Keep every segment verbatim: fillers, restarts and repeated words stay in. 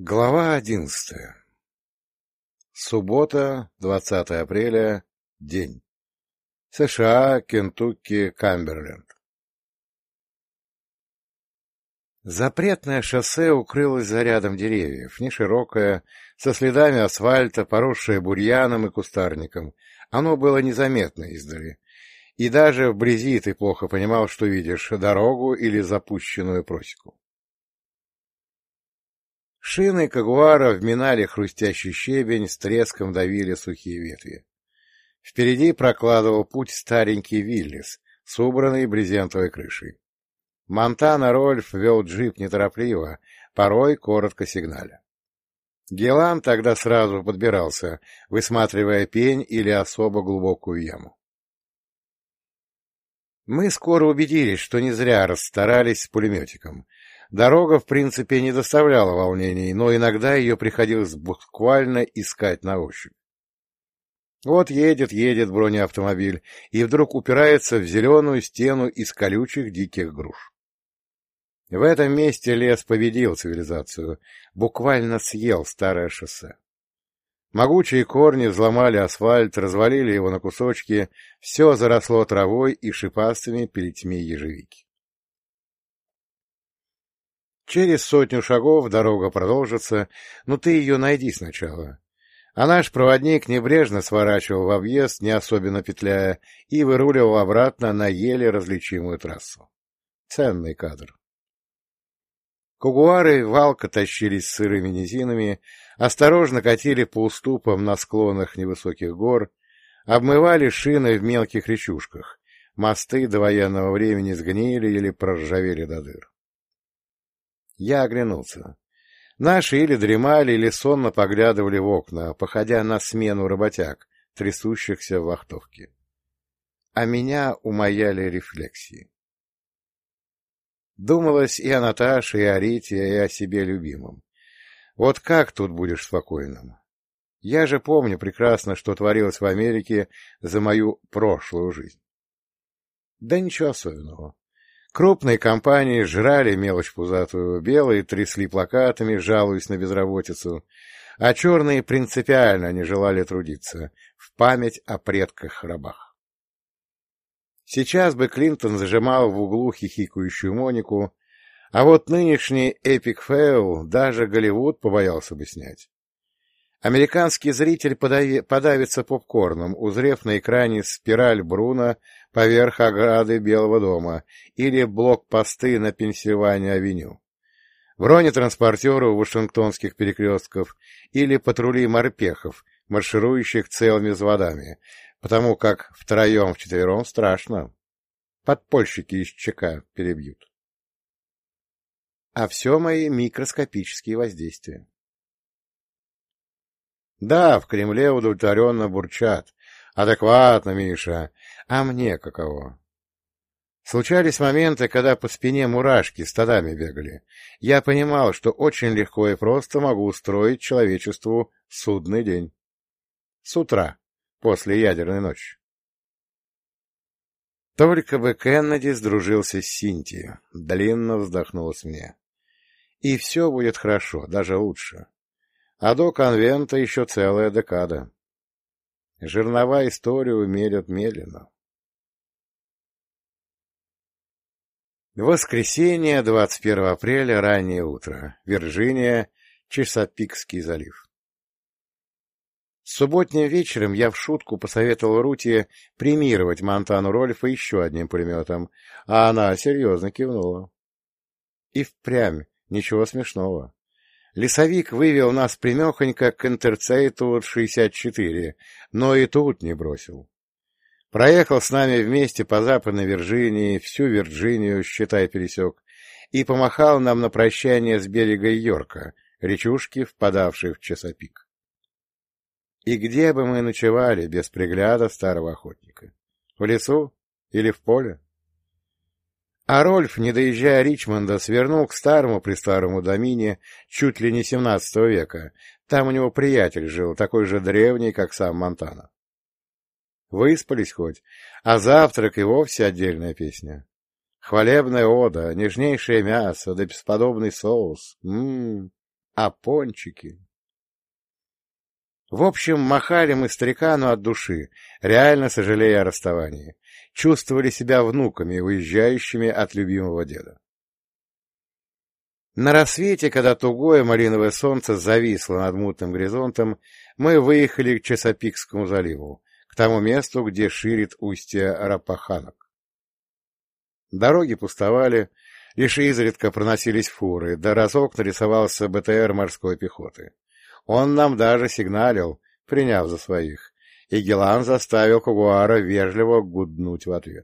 Глава одиннадцатая. Суббота, двадцатое апреля, день. США, Кентукки, Камберленд. Запретное шоссе укрылось за рядом деревьев, неширокое, со следами асфальта, поросшее бурьяном и кустарником. Оно было незаметно издали. И даже вблизи ты плохо понимал, что видишь — дорогу или запущенную просеку. Шины Кагуара вминали хрустящий щебень, с треском давили сухие ветви. Впереди прокладывал путь старенький Виллис с убранной брезентовой крышей. Монтана Рольф вел джип неторопливо, порой коротко сигналя. Гелан тогда сразу подбирался, высматривая пень или особо глубокую яму. Мы скоро убедились, что не зря расстарались с пулеметиком. Дорога, в принципе, не доставляла волнений, но иногда ее приходилось буквально искать на ощупь. Вот едет, едет бронеавтомобиль, и вдруг упирается в зеленую стену из колючих диких груш. В этом месте лес победил цивилизацию, буквально съел старое шоссе. Могучие корни взломали асфальт, развалили его на кусочки, все заросло травой и шипастыми плетьми ежевики. Через сотню шагов дорога продолжится, но ты ее найди сначала. А наш проводник небрежно сворачивал в объезд, не особенно петляя, и выруливал обратно на еле различимую трассу. Ценный кадр. Кагуары валко тащились с сырыми низинами, осторожно катили по уступам на склонах невысоких гор, обмывали шины в мелких речушках, мосты до военного времени сгнили или проржавели до дыр. Я оглянулся. Наши или дремали, или сонно поглядывали в окна, походя на смену работяг, трясущихся в вахтовке. А меня умаяли рефлексии. Думалось и о Наташе, и о Рите, и о себе любимом. Вот как тут будешь спокойным? Я же помню прекрасно, что творилось в Америке за мою прошлую жизнь. Да ничего особенного. Крупные компании жрали мелочь пузатую, белые трясли плакатами, жалуясь на безработицу, а черные принципиально не желали трудиться, в память о предках-рабах. Сейчас бы Клинтон зажимал в углу хихикающую Монику, а вот нынешний эпик фейл даже Голливуд побоялся бы снять. Американский зритель подави, подавится попкорном, узрев на экране спираль Бруно поверх ограды Белого дома или блокпосты на Пенсильвания-авеню, бронетранспортеры у вашингтонских перекрестков или патрули морпехов, марширующих целыми взводами, потому как втроем-вчетвером страшно. Подпольщики из ЧК перебьют. А все мои микроскопические воздействия. Да, в Кремле удовлетворенно бурчат. Адекватно, Миша. А мне каково? Случались моменты, когда по спине мурашки стадами бегали. Я понимал, что очень легко и просто могу устроить человечеству судный день. С утра, после ядерной ночи. Только бы Кеннеди сдружился с Синтией. Длинно вздохнулось мне. И все будет хорошо, даже лучше. А до конвента еще целая декада. Жернова историю мелят медленно. Воскресенье, двадцать первого апреля, раннее утро. Вирджиния, Чесапикский залив. Субботним вечером я в шутку посоветовал Руте премировать Монтану Рольфа еще одним пулеметом, а она серьезно кивнула. И впрямь ничего смешного. Лесовик вывел нас прямехонько к интерцейту шестьдесят четыре, но и тут не бросил. Проехал с нами вместе по Западной Вирджинии, всю Вирджинию, считай, пересек, и помахал нам на прощание с берега Йорка, речушки, впадавшей в Чесапик. И где бы мы ночевали без пригляда старого охотника? В лесу или в поле? А Рольф, не доезжая Ричмонда, свернул к старому-престарому домине чуть ли не семнадцатого века. Там у него приятель жил, такой же древний, как сам Монтана. Выспались хоть, а завтрак и вовсе отдельная песня. Хвалебная ода, нежнейшее мясо, да бесподобный соус. М-м-м. А пончики... В общем, махали мы старикану от души, реально сожалея о расставании. Чувствовали себя внуками, уезжающими от любимого деда. На рассвете, когда тугое малиновое солнце зависло над мутным горизонтом, мы выехали к Чесапикскому заливу, к тому месту, где ширит устье Рапаханок. Дороги пустовали, лишь изредка проносились фуры, да разок нарисовался БТР морской пехоты. Он нам даже сигналил, приняв за своих, и Гелан заставил Кугуара вежливо гуднуть в ответ.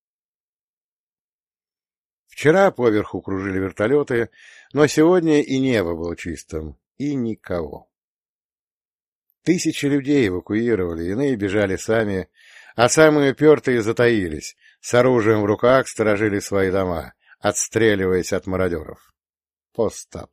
Вчера поверху кружили вертолеты, но сегодня и небо было чистым, и никого. Тысячи людей эвакуировали, иные бежали сами, а самые упертые затаились, с оружием в руках сторожили свои дома, отстреливаясь от мародеров. Постап.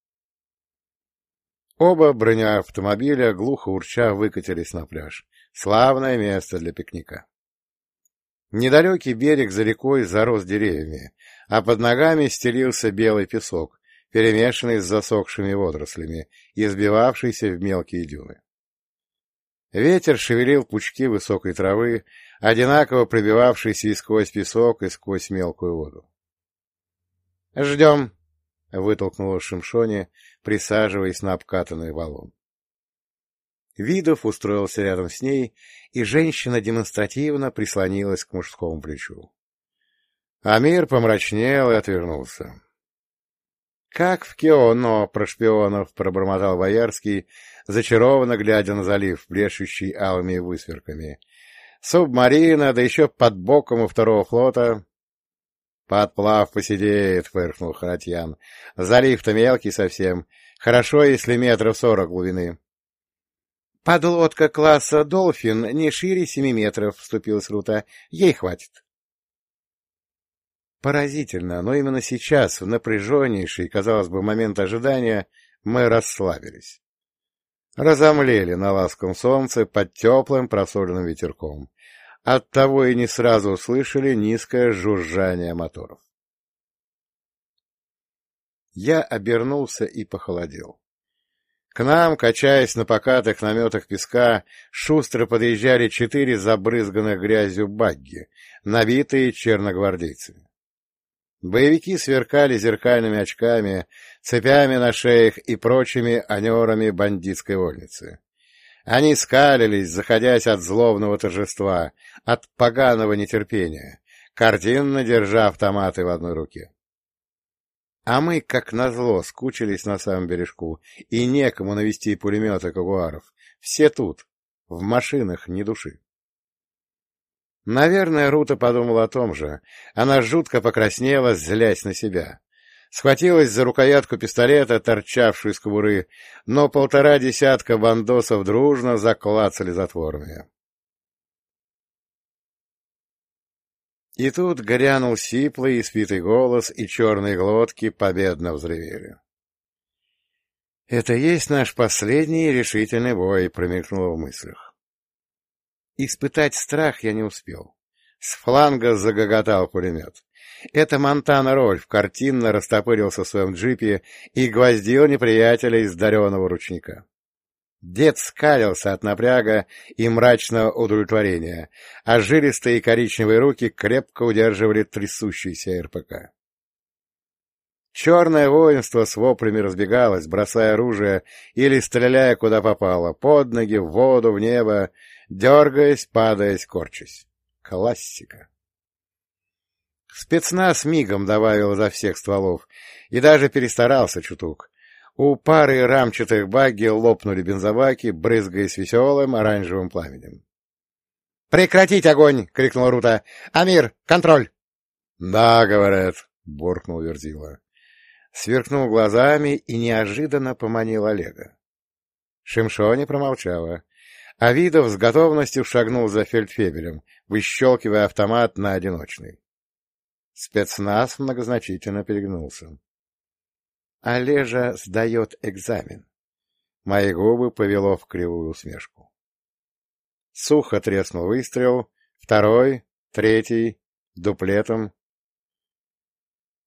Оба бронеавтомобиля, глухо урча, выкатились на пляж. Славное место для пикника. Недалекий берег за рекой зарос деревьями, а под ногами стелился белый песок, перемешанный с засохшими водорослями и сбивавшийся в мелкие дюны. Ветер шевелил пучки высокой травы, одинаково пробивавшиеся и сквозь песок, и сквозь мелкую воду. — Ждем! — вытолкнула Шимшони, присаживаясь на обкатанный валун. Видов устроился рядом с ней, и женщина демонстративно прислонилась к мужскому плечу. Амир помрачнел и отвернулся. — Как в Кионо про шпионов, — пробормотал Боярский, зачарованно глядя на залив, блещущий алыми высверками. — Субмарина, да еще под боком у второго флота. — Подплав посидеет, — фыркнул Харатьян. — Залив-то мелкий совсем. Хорошо, если метров сорок глубины. — Подлодка класса «Долфин» не шире семи метров, — вступилась Рута. — Ей хватит. Поразительно, но именно сейчас, в напряженнейший, казалось бы, момент ожидания, мы расслабились. Разомлели на ласковом солнце под теплым просоленным ветерком. Оттого и не сразу услышали низкое жужжание моторов. Я обернулся и похолодел. К нам, качаясь на покатых наметах песка, шустро подъезжали четыре забрызганных грязью багги, набитые черногвардейцами. Боевики сверкали зеркальными очками, цепями на шеях и прочими анерами бандитской вольницы. Они скалились, заходясь от злобного торжества, от поганого нетерпения, картинно держа автоматы в одной руке. А мы, как назло, скучились на самом бережку, и некому навести пулеметы кагуаров. Все тут, в машинах ни души. Наверное, Рута подумала о том же. Она жутко покраснела, злясь на себя. Схватилась за рукоятку пистолета, торчавшую из кобуры, но полтора десятка бандосов дружно заклацали затворами. И тут грянул сиплый, испитый голос, и черные глотки победно взревели. — Это есть наш последний решительный бой, — промелькнуло в мыслях. Испытать страх я не успел. С фланга загоготал пулемет. Это Монтана Рольф картинно растопырился в своем джипе и гвоздил неприятеля из дареного ручника. Дед скалился от напряга и мрачного удовлетворения, а жилистые коричневые руки крепко удерживали трясущийся РПК. Черное воинство с воплями разбегалось, бросая оружие или стреляя куда попало, под ноги, в воду, в небо, дергаясь, падаясь, корчась. Классика. Спецназ мигом добавил изо всех стволов и даже перестарался чуток. У пары рамчатых багги лопнули бензобаки, брызгаясь веселым оранжевым пламенем. — Прекратить огонь! — крикнул Рута. — Амир, контроль! — Да, говорят, — буркнул Верзила. Сверкнул глазами и неожиданно поманил Олега. Шимшони промолчала. Авидов с готовностью шагнул за фельдфебелем, выщелкивая автомат на одиночный. Спецназ многозначительно перегнулся. Олежа сдает экзамен. Мои губы повело в кривую усмешку. Сухо треснул выстрел, второй, третий, дуплетом.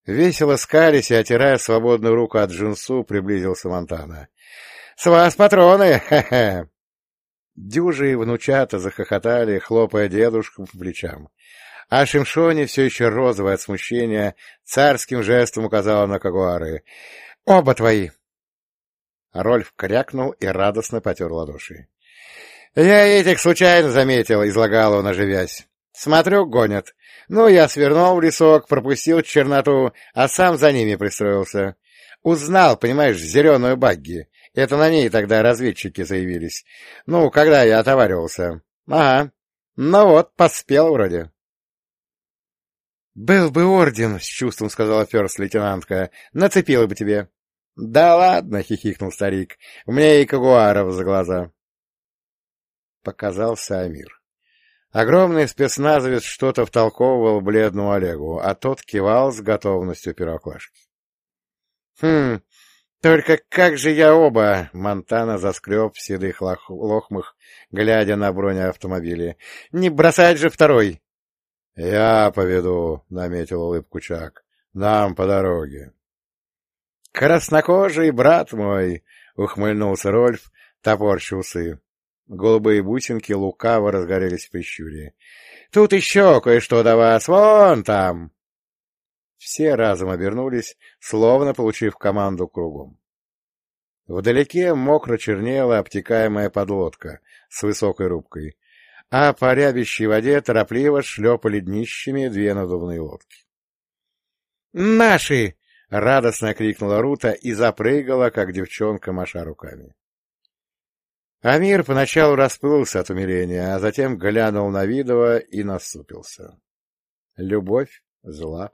Весело скались и, отирая свободную руку от джинсу, приблизился Монтана. — С вас патроны! Ха-ха! Дюжи и внучата захохотали, хлопая дедушку по плечам. А Шимшони, все еще розовое от смущения, царским жестом указала на Кагуары. — Оба твои! Рольф крякнул и радостно потер ладоши. — Я этих случайно заметил, — излагал он, оживясь. — Смотрю, гонят. Ну, я свернул в лесок, пропустил черноту, а сам за ними пристроился. Узнал, понимаешь, зеленую багги. Это на ней тогда разведчики заявились. Ну, когда я отоваривался. Ага. Ну вот, поспел вроде. — Был бы орден, — с чувством сказала ферст-лейтенантка, — нацепила бы тебе. — Да ладно, — хихикнул старик, — мне и кагуаров за глаза. Показался Амир. Огромный спецназовец что-то втолковывал бледному Олегу, а тот кивал с готовностью первоклашки. — Хм... Только как же я оба! — Монтана заскреб в седых лох... лохмах, глядя на бронеавтомобили. — Не бросать же второй! — Я поведу, — наметил улыбку Чак. — Нам по дороге. — Краснокожий брат мой! — ухмыльнулся Рольф, топорща усы. Голубые бусинки лукаво разгорелись в прищуре. — Тут еще кое-что до вас, вон там! Все разом обернулись, словно получив команду кругом. Вдалеке мокро чернела обтекаемая подлодка с высокой рубкой, а по рябящей воде торопливо шлепали днищами две надувные лодки. «Наши!» — радостно крикнула Рута и запрыгала, как девчонка, маша руками. Амир поначалу расплылся от умиления, а затем глянул на Видова и насупился. Любовь зла.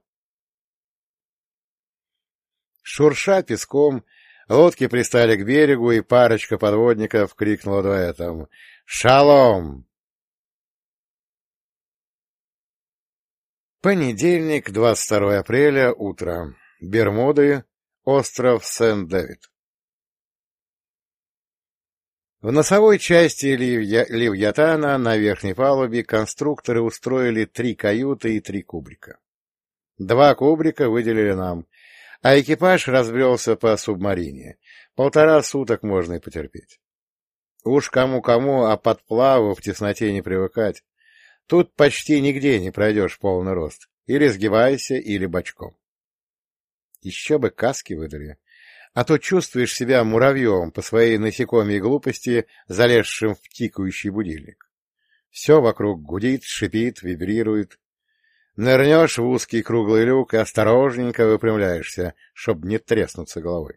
Шурша песком, лодки пристали к берегу, и парочка подводников крикнула дуэтом «Шалом!». Понедельник, двадцать второе апреля, утро. Бермуды, остров Сент-Дэвид. В носовой части Ливья... Ливьятана на верхней палубе конструкторы устроили три каюты и три кубрика. Два кубрика выделили нам, а экипаж разбрелся по субмарине. Полтора суток можно и потерпеть. Уж кому-кому, а подплаву в тесноте не привыкать. Тут почти нигде не пройдешь полный рост. Или сгибайся, или бочком. Еще бы каски выдали. А то чувствуешь себя муравьем по своей насекомой глупости, залезшим в тикающий будильник. Все вокруг гудит, шипит, вибрирует. Нырнешь в узкий круглый люк и осторожненько выпрямляешься, чтобы не треснуться головой.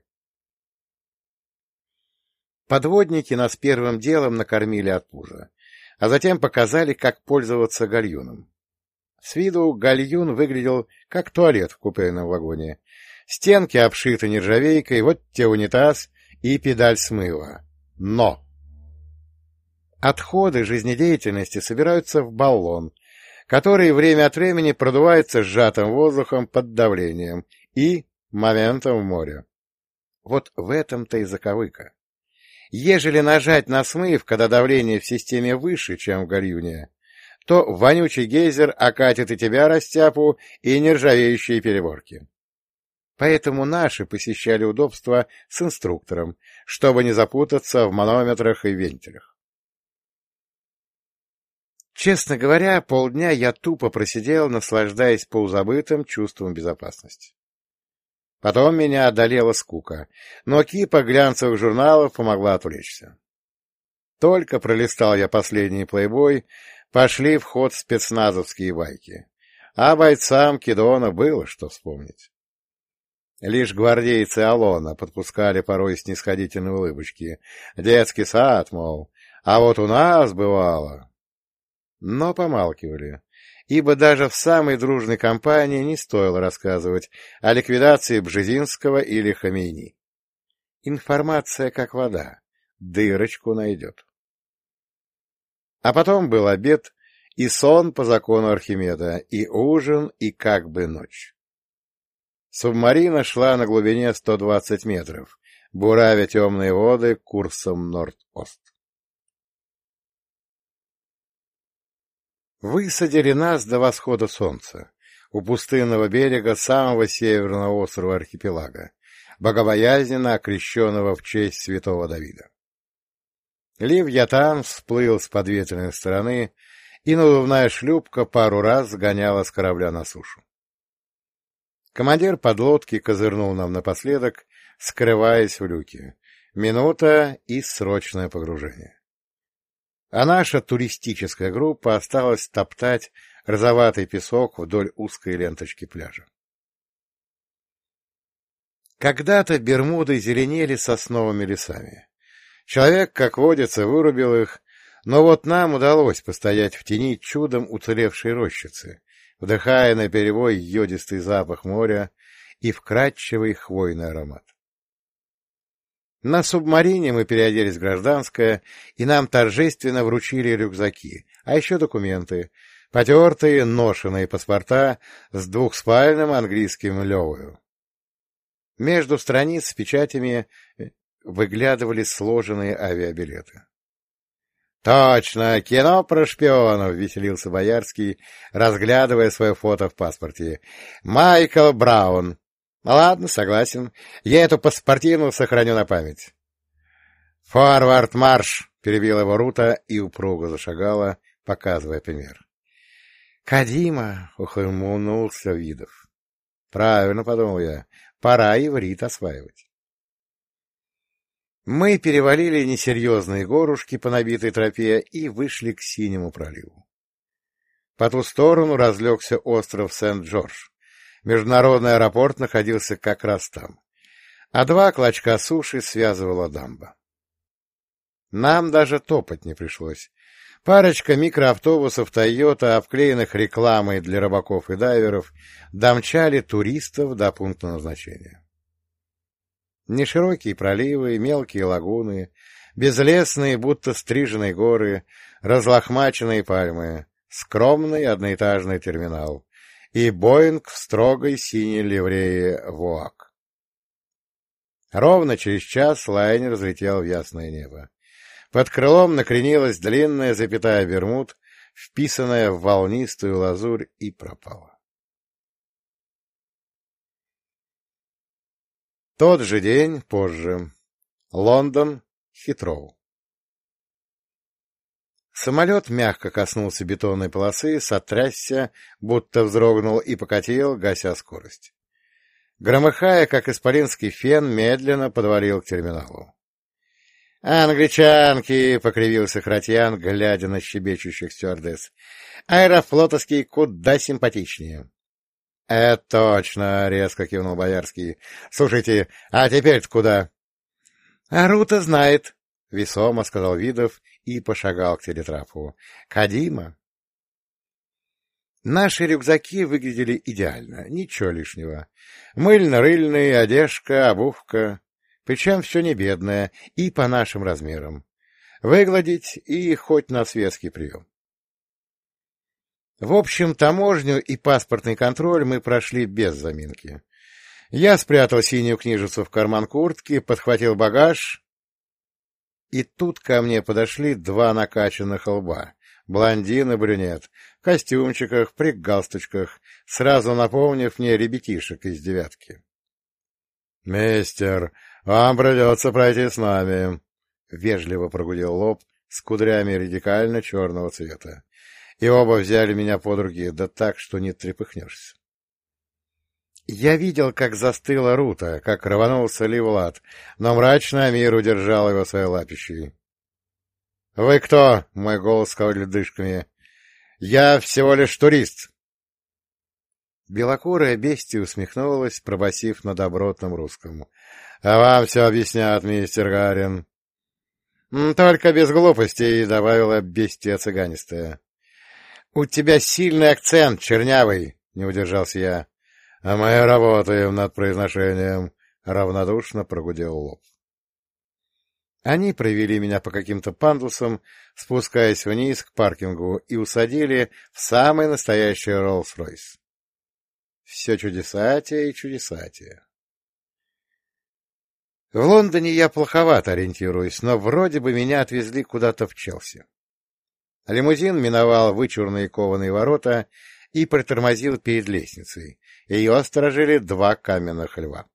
Подводники нас первым делом накормили от пуза, а затем показали, как пользоваться гальюном. С виду гальюн выглядел как туалет в купейном вагоне. Стенки обшиты нержавейкой, вот те унитаз и педаль смыва. Но! Отходы жизнедеятельности собираются в баллон, который время от времени продувается сжатым воздухом под давлением и моментом в море. Вот в этом-то и заковыка. Ежели нажать на смыв, когда давление в системе выше, чем в гальюне, то вонючий гейзер окатит и тебя, растяпу, и нержавеющие переборки. Поэтому наши посещали удобства с инструктором, чтобы не запутаться в манометрах и вентилях. Честно говоря, полдня я тупо просидел, наслаждаясь полузабытым чувством безопасности. Потом меня одолела скука, но кипа глянцевых журналов помогла отвлечься. Только пролистал я последний плейбой, пошли в ход спецназовские байки, а бойцам Кедона было что вспомнить. Лишь гвардейцы Алона подпускали порой снисходительные улыбочки. Детский сад, мол, а вот у нас бывало. Но помалкивали, ибо даже в самой дружной компании не стоило рассказывать о ликвидации Бжезинского или Хомейни. Информация как вода, дырочку найдет. А потом был обед и сон по закону Архимеда, и ужин, и как бы ночь. Субмарина шла на глубине сто двадцать метров, буравя темные воды курсом норд-ост. Высадили нас до восхода солнца. у пустынного берега самого северного острова архипелага, богобоязненно окрещенного в честь святого Давида. Левьятан всплыл с подветренной стороны, и надувная шлюпка пару раз сгоняла с корабля на сушу. Командир подлодки козырнул нам напоследок, скрываясь в люке. Минута и срочное погружение. А наша туристическая группа осталась топтать розоватый песок вдоль узкой ленточки пляжа. Когда-то Бермуды зеленели сосновыми лесами. Человек, как водится, вырубил их, но вот нам удалось постоять в тени чудом уцелевшей рощицы, вдыхая наперебой йодистый запах моря и вкрадчивый хвойный аромат. На субмарине мы переоделись в гражданское, и нам торжественно вручили рюкзаки, а еще документы, потертые, ношеные паспорта с двухспальным английским левою. Между страниц с печатями выглядывали сложенные авиабилеты. — Точно, кино про шпионов! — веселился Боярский, разглядывая свое фото в паспорте. — Майкл Браун. — Ладно, согласен. Я эту паспортину сохраню на память. — Форвард марш! — перебила его Рута и упруго зашагала, показывая пример. — Кадима! — ухмыльнулся Видов. — Правильно, — подумал я, — пора иврит осваивать. Мы перевалили несерьезные горушки по набитой тропе и вышли к Синему проливу. По ту сторону разлегся остров Сент-Джордж. Международный аэропорт находился как раз там, а два клочка суши связывала дамба. Нам даже топать не пришлось. Парочка микроавтобусов «Тойота», обклеенных рекламой для рыбаков и дайверов, домчали туристов до пункта назначения. Неширокие проливы, мелкие лагуны, безлесные, будто стриженные горы, разлохмаченные пальмы, скромный одноэтажный терминал и Боинг в строгой синей ливрее ВОАК. Ровно через час лайнер взлетел в ясное небо. Под крылом накренилась длинная запятая Бермуд, вписанная в волнистую лазурь, и пропала. Тот же день, позже. Лондон, Хитроу. Самолет мягко коснулся бетонной полосы, сотрясся, будто вздрогнул и покатил, гася скорость. Громыхая, как исполинский фен, медленно подвалил к терминалу. «Англичанки!» — покривился Хратьян, глядя на щебечущих стюардесс. «Аэрофлотовские куда симпатичнее». — Это точно, — резко кивнул Боярский. — Слушайте, а теперь-то куда? — А Рута знает, — весомо сказал Видов и пошагал к телетрапу. — Кадима. Наши рюкзаки выглядели идеально, ничего лишнего. Мыльно-рыльные, одежка, обувка, причем все не бедное и по нашим размерам. Выгладить и хоть на светский прием. В общем, таможню и паспортный контроль мы прошли без заминки. Я спрятал синюю книжицу в карман куртки, подхватил багаж, и тут ко мне подошли два накачанных лба, блондин и брюнет, в костюмчиках, при галстучках, сразу напомнив мне ребятишек из девятки. — Мистер, вам придется пройти с нами, — вежливо прогудел лоб с кудрями радикально черного цвета. И оба взяли меня под руки, да так, что не трепыхнешься. Я видел, как застыла Рута, как рванулся Ливлад, но мрачный Амир удержал его своей лапищей. — Вы кто? — мой голос сказал ледышками. — Я всего лишь турист. Белокурая бестия усмехнулась, пробасив на добротном русском. — А вам все объяснят, мистер Гарин. — Только без глупостей, — добавила бестия цыганистая. — У тебя сильный акцент, чернявый, — не удержался я. — А мы работаем над произношением, — равнодушно прогудел лоб. Они провели меня по каким-то пандусам, спускаясь вниз к паркингу, и усадили в самый настоящий Роллс-Ройс. Все чудесатие и чудесатие. В Лондоне я плоховато ориентируюсь, но вроде бы меня отвезли куда-то в Челси. Лимузин миновал вычурные кованые ворота и притормозил перед лестницей. Ее сторожили два каменных льва.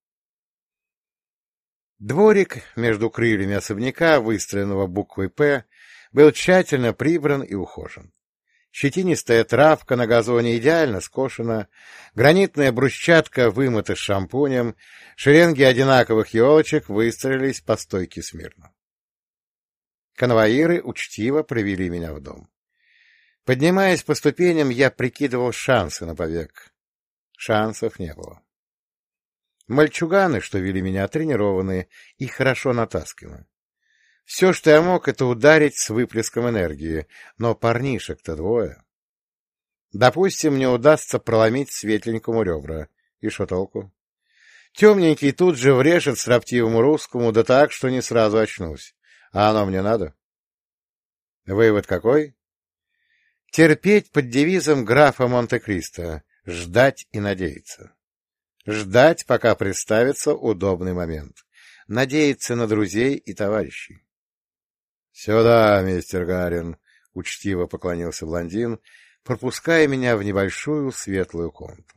Дворик между крыльями особняка, выстроенного буквой «П», был тщательно прибран и ухожен. Щетинистая травка на газоне идеально скошена, гранитная брусчатка вымыта шампунем, шеренги одинаковых елочек выстроились по стойке смирно. Конвоиры учтиво привели меня в дом. Поднимаясь по ступеням, я прикидывал шансы на побег. Шансов не было. Мальчуганы, что вели меня, тренированы и хорошо натасканы. Все, что я мог, — это ударить с выплеском энергии, но парнишек-то двое. Допустим, мне удастся проломить светленькому ребра. И что толку? Темненький тут же врежет строптивому русскому, да так, что не сразу очнусь. А оно мне надо? Вывод какой? Терпеть под девизом графа Монте-Кристо, ждать и надеяться. Ждать, пока представится удобный момент. Надеяться на друзей и товарищей. — Сюда, мистер Гарин, — учтиво поклонился блондин, пропуская меня в небольшую светлую комнату.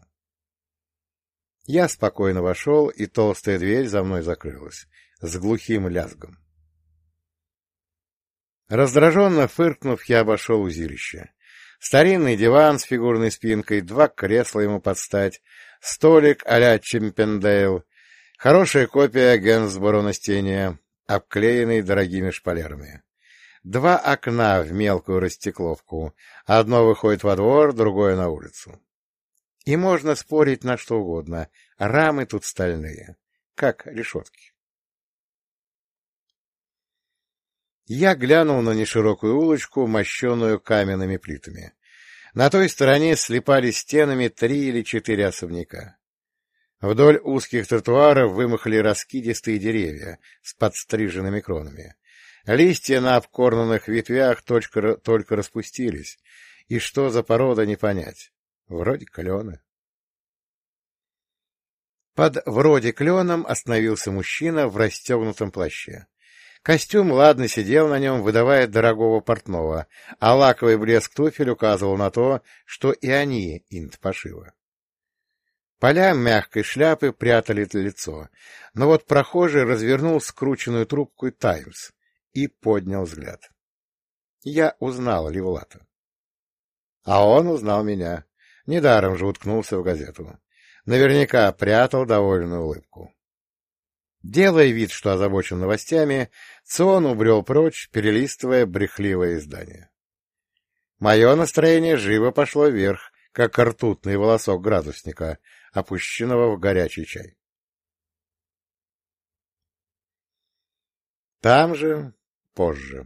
Я спокойно вошел, и толстая дверь за мной закрылась, с глухим лязгом. Раздраженно фыркнув, я обошел узилище. Старинный диван с фигурной спинкой, два кресла ему подстать, столик а-ля Чимпендейл, хорошая копия Генсборо на стене, обклеенный дорогими шпалерами. Два окна в мелкую растекловку, одно выходит во двор, другое на улицу. И можно спорить на что угодно, рамы тут стальные, как решетки. Я глянул на неширокую улочку, мощенную каменными плитами. На той стороне слипались стенами три или четыре особняка. Вдоль узких тротуаров вымахали раскидистые деревья с подстриженными кронами. Листья на обкорнанных ветвях только, только распустились, и что за порода не понять. Вроде клена. Под вроде кленом остановился мужчина в расстегнутом плаще. Костюм ладно сидел на нем, выдавая дорогого портного, а лаковый блеск туфель указывал на то, что и они инт пошива. Поля мягкой шляпы прятали лицо, но вот прохожий развернул скрученную трубку «Таймс» и поднял взгляд. Я узнал Левлата. А он узнал меня. Недаром же уткнулся в газету. Наверняка прятал довольную улыбку. Делая вид, что озабочен новостями, Цион убрел прочь, перелистывая брехливое издание. Мое настроение живо пошло вверх, как ртутный волосок градусника, опущенного в горячий чай. Там же, позже.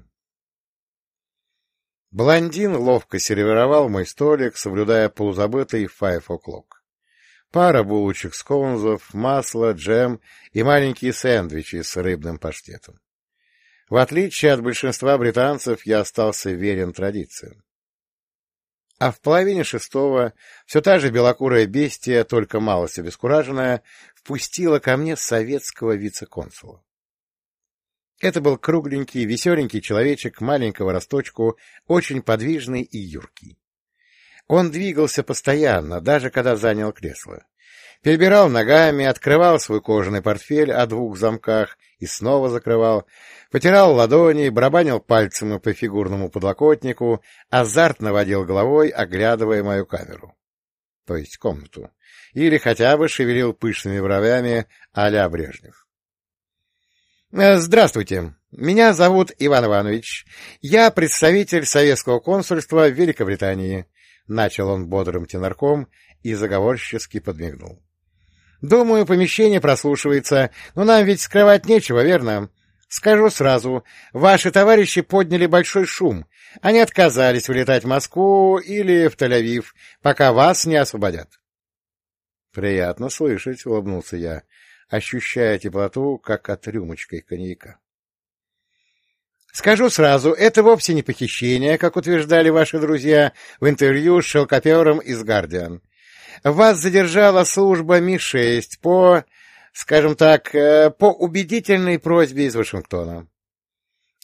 Блондин ловко сервировал мой столик, соблюдая полузабытый five o'clock. Пара булочек с конзов, масло, джем и маленькие сэндвичи с рыбным паштетом. В отличие от большинства британцев, я остался верен традициям. А в половине шестого все та же белокурая бестия, только малость обескураженная, впустила ко мне советского вице-консула. Это был кругленький, веселенький человечек маленького росточку, очень подвижный и юркий. Он двигался постоянно, даже когда занял кресло. Перебирал ногами, открывал свой кожаный портфель о двух замках и снова закрывал, потирал ладони, барабанил пальцем по фигурному подлокотнику, азартно водил головой, оглядывая мою камеру, то есть комнату, или хотя бы шевелил пышными бровями а-ля Брежнев. «Здравствуйте, меня зовут Иван Иванович, я представитель советского консульства в Великобритании», — начал он бодрым тенорком и заговорчески подмигнул. «Думаю, помещение прослушивается, но нам ведь скрывать нечего, верно? Скажу сразу, ваши товарищи подняли большой шум, они отказались улетать в Москву или в Тель-Авив, пока вас не освободят». «Приятно слышать», — улыбнулся я, ощущая теплоту, как от рюмочкой коньяка. «Скажу сразу, это вовсе не похищение, как утверждали ваши друзья в интервью с шелкопером из «Гардиан». Вас задержала служба Ми шесть по, скажем так, по убедительной просьбе из Вашингтона.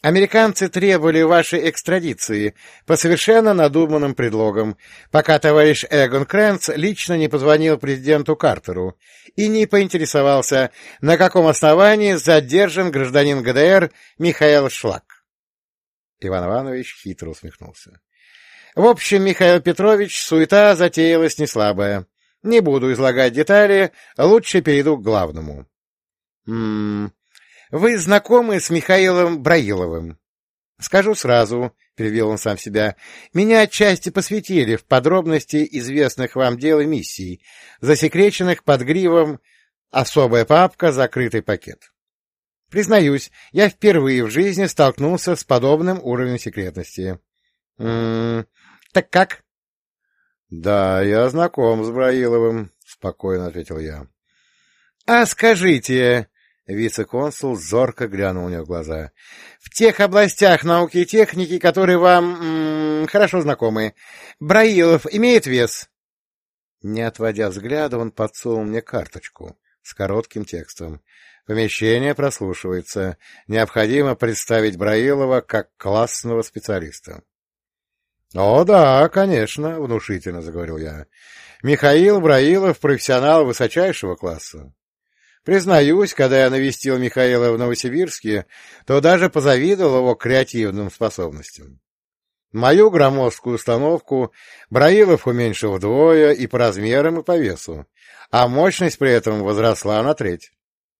Американцы требовали вашей экстрадиции по совершенно надуманным предлогам, пока товарищ Эгон Крэнц лично не позвонил президенту Картеру и не поинтересовался, на каком основании задержан гражданин ГДР Михаил Шлак. Иван Иванович хитро усмехнулся. В общем, Михаил Петрович, суета затеялась неслабая. Не буду излагать детали, лучше перейду к главному. М-м, вы знакомы с Михаилом Браиловым? Скажу сразу, — перевел он сам себя, — меня отчасти посвятили в подробности известных вам дел и миссий, засекреченных под гривом «Особая папка. Закрытый пакет». Признаюсь, я впервые в жизни столкнулся с подобным уровнем секретности. М-м, так как? — Да, я знаком с Браиловым, — спокойно ответил я. — А скажите... Вице-консул зорко глянул мне в глаза. — В тех областях науки и техники, которые вам м-м, хорошо знакомы, Браилов имеет вес? Не отводя взгляда, он подсунул мне карточку с коротким текстом. Помещение прослушивается. Необходимо представить Браилова как классного специалиста. — О, да, конечно, — внушительно заговорил я. — Михаил Браилов — профессионал высочайшего класса. Признаюсь, когда я навестил Михаила в Новосибирске, то даже позавидовал его креативным способностям. Мою громоздкую установку Браилов уменьшил вдвое и по размерам, и по весу, а мощность при этом возросла на треть.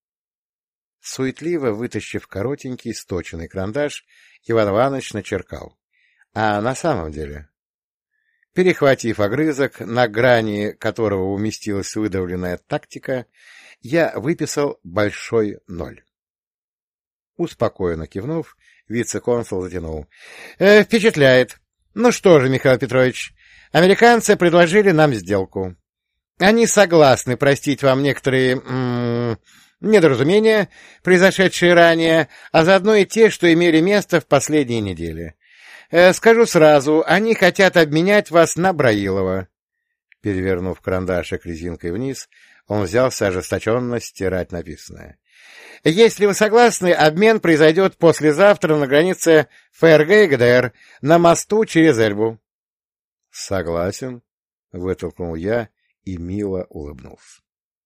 Суетливо вытащив коротенький сточенный карандаш, Иван Иванович начеркал. А на самом деле... Перехватив огрызок, на грани которого уместилась выдавленная тактика, я выписал большой ноль. Успокоенно кивнув, вице-консул затянул. «Э, — Впечатляет. Ну что же, Михаил Петрович, американцы предложили нам сделку. Они согласны простить вам некоторые м-м, недоразумения, произошедшие ранее, а заодно и те, что имели место в последние недели. Э, скажу сразу, они хотят обменять вас на Браилова. Перевернув карандашик резинкой вниз, он взялся ожесточенно стирать написанное. — Если вы согласны, обмен произойдет послезавтра на границе ФРГ и ГДР, на мосту через Эльбу. — Согласен, — вытолкнул я и мило улыбнулся.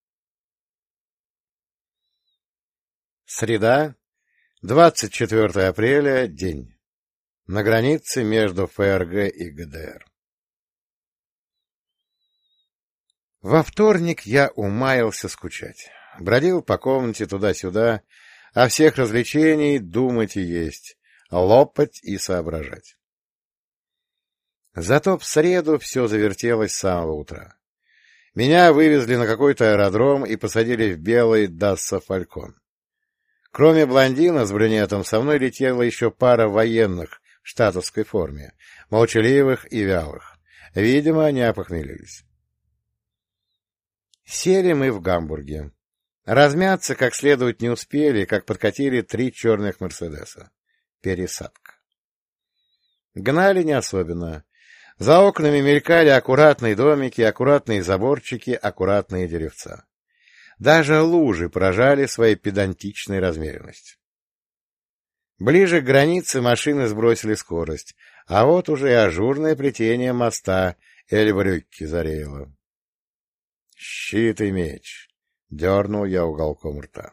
Среда, двадцать четвёртое апреля, день. На границе между ФРГ и ГДР. Во вторник я умаялся скучать. Бродил по комнате туда-сюда, о всех развлечений думать и есть, лопать и соображать. Зато в среду все завертелось с самого утра. Меня вывезли на какой-то аэродром и посадили в белый Дасса Фалькон. Кроме блондина с брюнетом со мной летела еще пара военных в штатовской форме, молчаливых и вялых. Видимо, они опохмелились. Сели мы в Гамбурге. Размяться как следует не успели, как подкатили три черных «Мерседеса». Пересадка. Гнали не особенно. За окнами мелькали аккуратные домики, аккуратные заборчики, аккуратные деревца. Даже лужи поражали своей педантичной размеренностью. Ближе к границе машины сбросили скорость, а вот уже и ажурное плетение моста Эльбрюкки зареяло. «Щит и меч!» — дернул я уголком рта.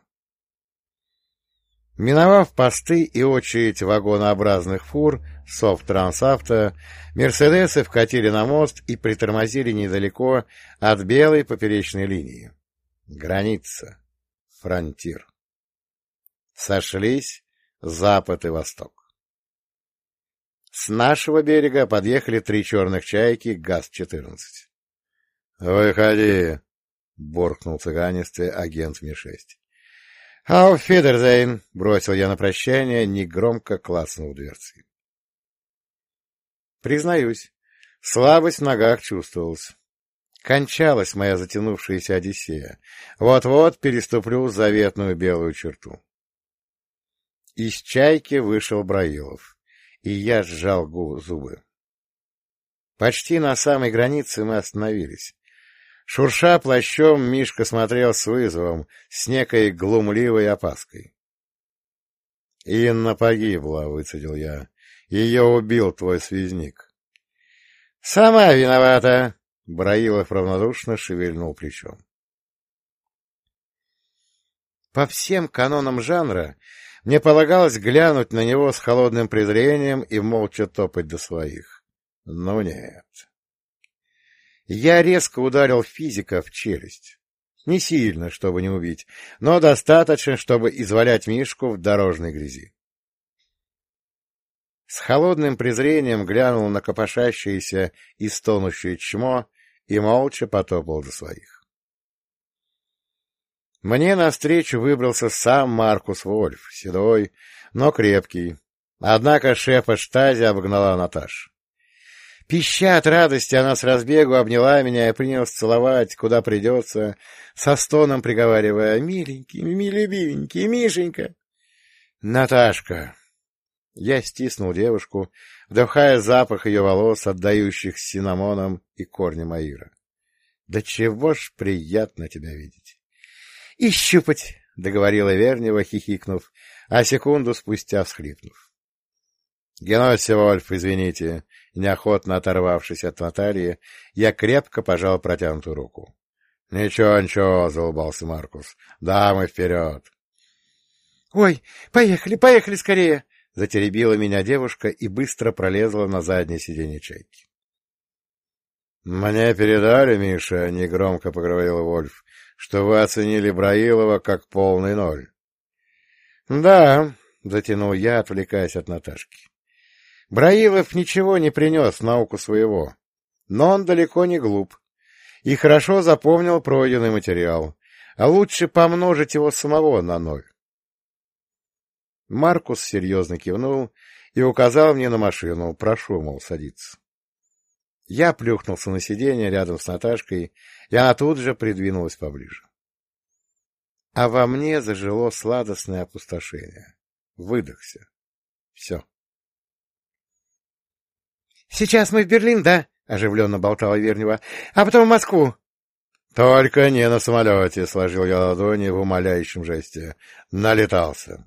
Миновав посты и очередь вагонообразных фур Софтрансавто, «Мерседесы» вкатили на мост и притормозили недалеко от белой поперечной линии. Граница. Фронтир. Сошлись запад и восток. С нашего берега подъехали три черных чайки ГАЗ-четырнадцать. — Выходи, — буркнул цыганистый агент Ми шесть. — Auf Wiedersehen, — бросил я на прощание, негромко клацнув дверцей. Признаюсь, слабость в ногах чувствовалась. Кончалась моя затянувшаяся Одиссея. Вот-вот переступлю заветную белую черту. Из чайки вышел Браилов, и я сжал зубы. Почти на самой границе мы остановились. Шурша плащом, Мишка смотрел с вызовом, с некой глумливой опаской. — Инна погибла, — выцедил я. — Ее убил твой связник. — Сама виновата, — Браилов равнодушно шевельнул плечом. По всем канонам жанра мне полагалось глянуть на него с холодным презрением и молча топать до своих. Но нет. Я резко ударил физика в челюсть. Не сильно, чтобы не убить, но достаточно, чтобы извалять Мишку в дорожной грязи. С холодным презрением глянул на копошащееся и стонущее чмо и молча потопал до своих. Мне навстречу выбрался сам Маркус Вольф, седой, но крепкий. Однако шефа штази обогнала Наташа. Пища от радости, она с разбегу обняла меня и принялась целовать, куда придется, со стоном приговаривая: «Миленький, милюбивенький, Мишенька!» «Наташка!» Я стиснул девушку, вдыхая запах ее волос, отдающих синнамоном и корнем аира. «Да чего ж приятно тебя видеть!» «И щупать!» — договорила Вернева, хихикнув, а секунду спустя всхлипнув. «Геносий Вольф, извините!» Неохотно оторвавшись от Натальи, я крепко пожал протянутую руку. — Ничего, ничего, — заулыбался Маркус. — Да, мы вперед. — Ой, поехали, поехали скорее! — затеребила меня девушка и быстро пролезла на заднее сиденье чайки. — Мне передали, Миша, — негромко поговорил Вольф, — что вы оценили Браилова как полный ноль. — Да, — затянул я, отвлекаясь от Наташки. Браилов ничего не принес в науку своего, но он далеко не глуп и хорошо запомнил пройденный материал, а лучше помножить его самого на ноль. Маркус серьезно кивнул и указал мне на машину, прошу, мол, садиться. Я плюхнулся на сиденье рядом с Наташкой, и она тут же придвинулась поближе. А во мне зажило сладостное опустошение. Выдохся. Все. — Сейчас мы в Берлин, да? — оживленно болтала Вернева. — А потом в Москву. — Только не на самолете, — сложил я ладони в умоляющем жесте. Налетался.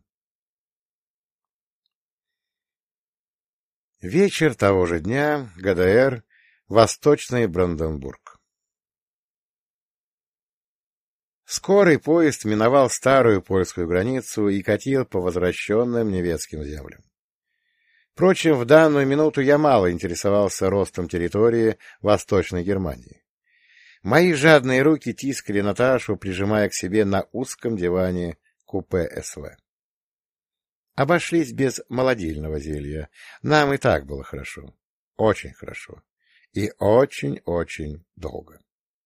Вечер того же дня, ГДР, Восточный Бранденбург. Скорый поезд миновал старую польскую границу и катил по возвращенным немецким землям. Впрочем, в данную минуту я мало интересовался ростом территории Восточной Германии. Мои жадные руки тискали Наташу, прижимая к себе на узком диване купе СВ. Обошлись без молодильного зелья. Нам и так было хорошо. Очень хорошо. И очень-очень долго.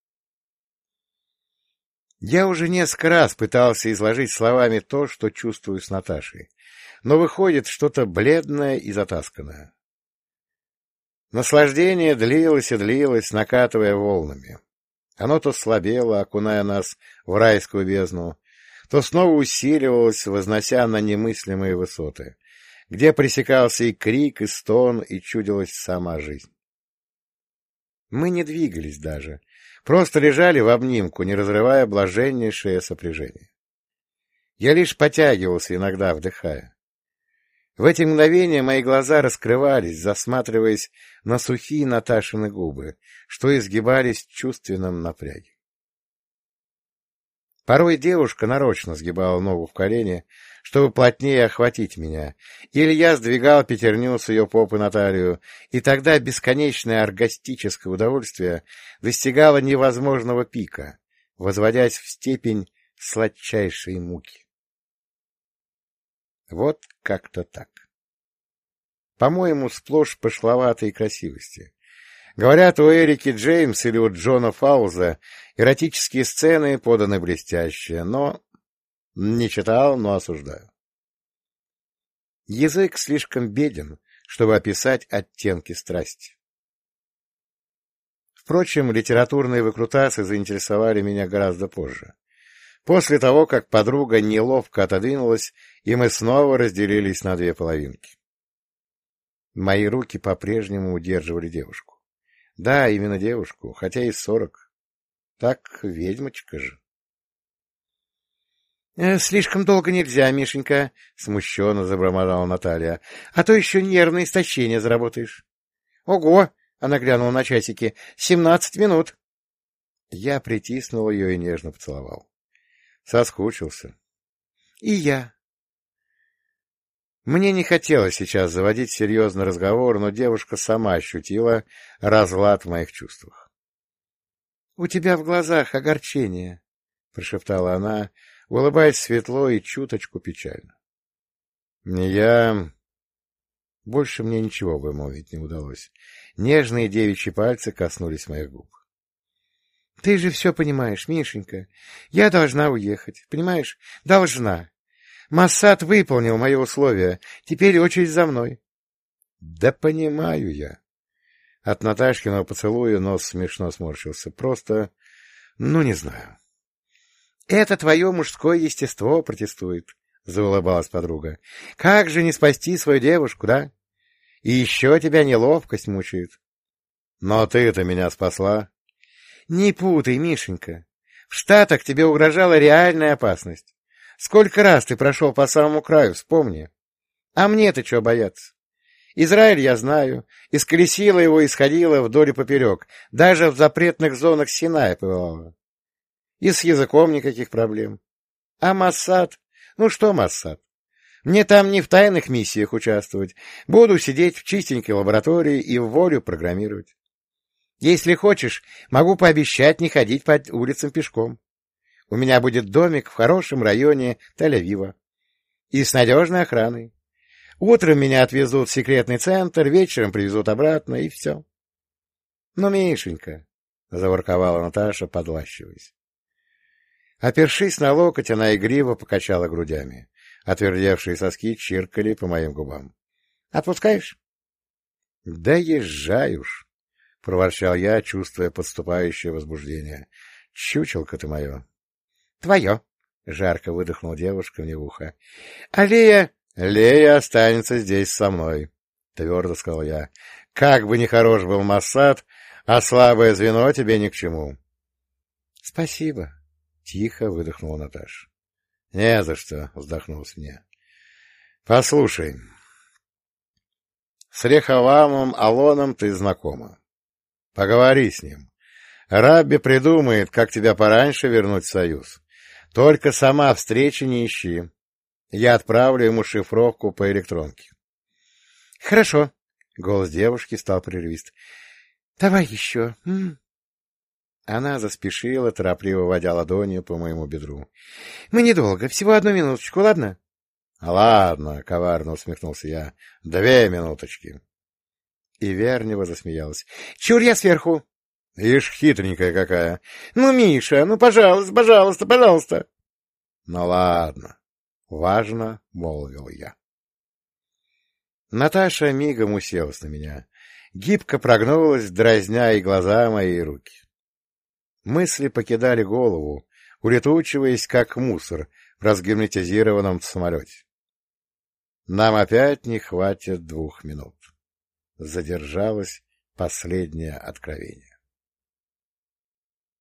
Я уже несколько раз пытался изложить словами то, что чувствую с Наташей, но выходит что-то бледное и затасканное. Наслаждение длилось и длилось, накатывая волнами. Оно то слабело, окуная нас в райскую бездну, то снова усиливалось, вознося на немыслимые высоты, где пресекался и крик, и стон, и чудилась сама жизнь. Мы не двигались даже, просто лежали в обнимку, не разрывая блаженнейшее сопряжение. Я лишь потягивался, иногда вдыхая. В эти мгновения мои глаза раскрывались, засматриваясь на сухие Наташины губы, что изгибались в чувственном напряге. Порой девушка нарочно сгибала ногу в колени, чтобы плотнее охватить меня, или я сдвигал пятерню с ее попы на талию, и тогда бесконечное оргастическое удовольствие достигало невозможного пика, возводясь в степень сладчайшей муки. Вот как-то так. По-моему, сплошь пошловатые красивости. Говорят, у Эрики Джеймс или у Джона Фауза эротические сцены поданы блестяще, но... Не читал, но осуждаю. Язык слишком беден, чтобы описать оттенки страсти. Впрочем, литературные выкрутасы заинтересовали меня гораздо позже. После того, как подруга неловко отодвинулась, и мы снова разделились на две половинки. Мои руки по-прежнему удерживали девушку. Да, именно девушку, хотя и сорок. Так ведьмочка же. — — Слишком долго нельзя, Мишенька, — смущенно забормотала Наталья, — а то еще нервное истощение заработаешь. — Ого! — она глянула на часики. — Семнадцать минут. Я притиснул ее и нежно поцеловал. Соскучился. — И я. Мне не хотелось сейчас заводить серьезный разговор, но девушка сама ощутила разлад в моих чувствах. — У тебя в глазах огорчение, — прошептала она, улыбаясь светло и чуточку печально. Я... Больше мне ничего вымолвить не удалось. Нежные девичьи пальцы коснулись моих губ. — Ты же все понимаешь, Мишенька. Я должна уехать, понимаешь? Должна. Моссад выполнил мои условия. Теперь очередь за мной. — Да понимаю я. От Наташкиного поцелуя нос смешно сморщился. Просто, ну, не знаю. — Это твое мужское естество протестует, — заулыбалась подруга. — Как же не спасти свою девушку, да? И еще тебя неловкость мучает. — Но ты-то меня спасла. — Не путай, Мишенька. В Штатах тебе угрожала реальная опасность. Сколько раз ты прошел по самому краю, вспомни. А мне-то чего бояться? Израиль я знаю, исколесила его и сходила вдоль и поперек, даже в запретных зонах Синая побывала. И с языком никаких проблем. А Моссад? Ну что Моссад? Мне там не в тайных миссиях участвовать. Буду сидеть в чистенькой лаборатории и в волю программировать. Если хочешь, могу пообещать не ходить по улицам пешком. У меня будет домик в хорошем районе Тель-Авива. И с надежной охраной. Утром меня отвезут в секретный центр, вечером привезут обратно, и все. — Ну, Мишенька, — заворковала Наташа, подлащиваясь. Опершись на локоть, она игриво покачала грудями. Отвердевшие соски чиркали по моим губам. — Отпускаешь? — Да езжай уж, — проворчал я, чувствуя подступающее возбуждение. — Чучелка ты мое. — Твое, — жарко выдохнула девушка мне в ухо. — А Лея... — Лея останется здесь со мной, — твердо сказал я. — Как бы ни хорош был Моссад, а слабое звено тебе ни к чему. — Спасибо, — тихо выдохнула Наташа. — Не за что, — вздохнул мне. — Послушай, с Рехавамом Алоном ты знакома. Поговори с ним. Рабби придумает, как тебя пораньше вернуть в Союз. Только сама встречи не ищи. Я отправлю ему шифровку по электронке. — Хорошо. Голос девушки стал прерывист. — Давай еще. М? Она заспешила, торопливо водя ладонью по моему бедру. — Мы недолго, всего одну минуточку, ладно? — Ладно, — коварно усмехнулся я. — Две минуточки. И Вернева засмеялась. — Чур я сверху. — Ишь, хитренькая какая. — Ну, Миша, ну, пожалуйста, пожалуйста, пожалуйста. — Ну, ладно, — важно молвил я. Наташа мигом уселась на меня, гибко прогнулась, дразня и глаза мои, и руки. Мысли покидали голову, улетучиваясь, как мусор в разгерметизированном самолете. Нам опять не хватит двух минут. Задержалось последнее откровение.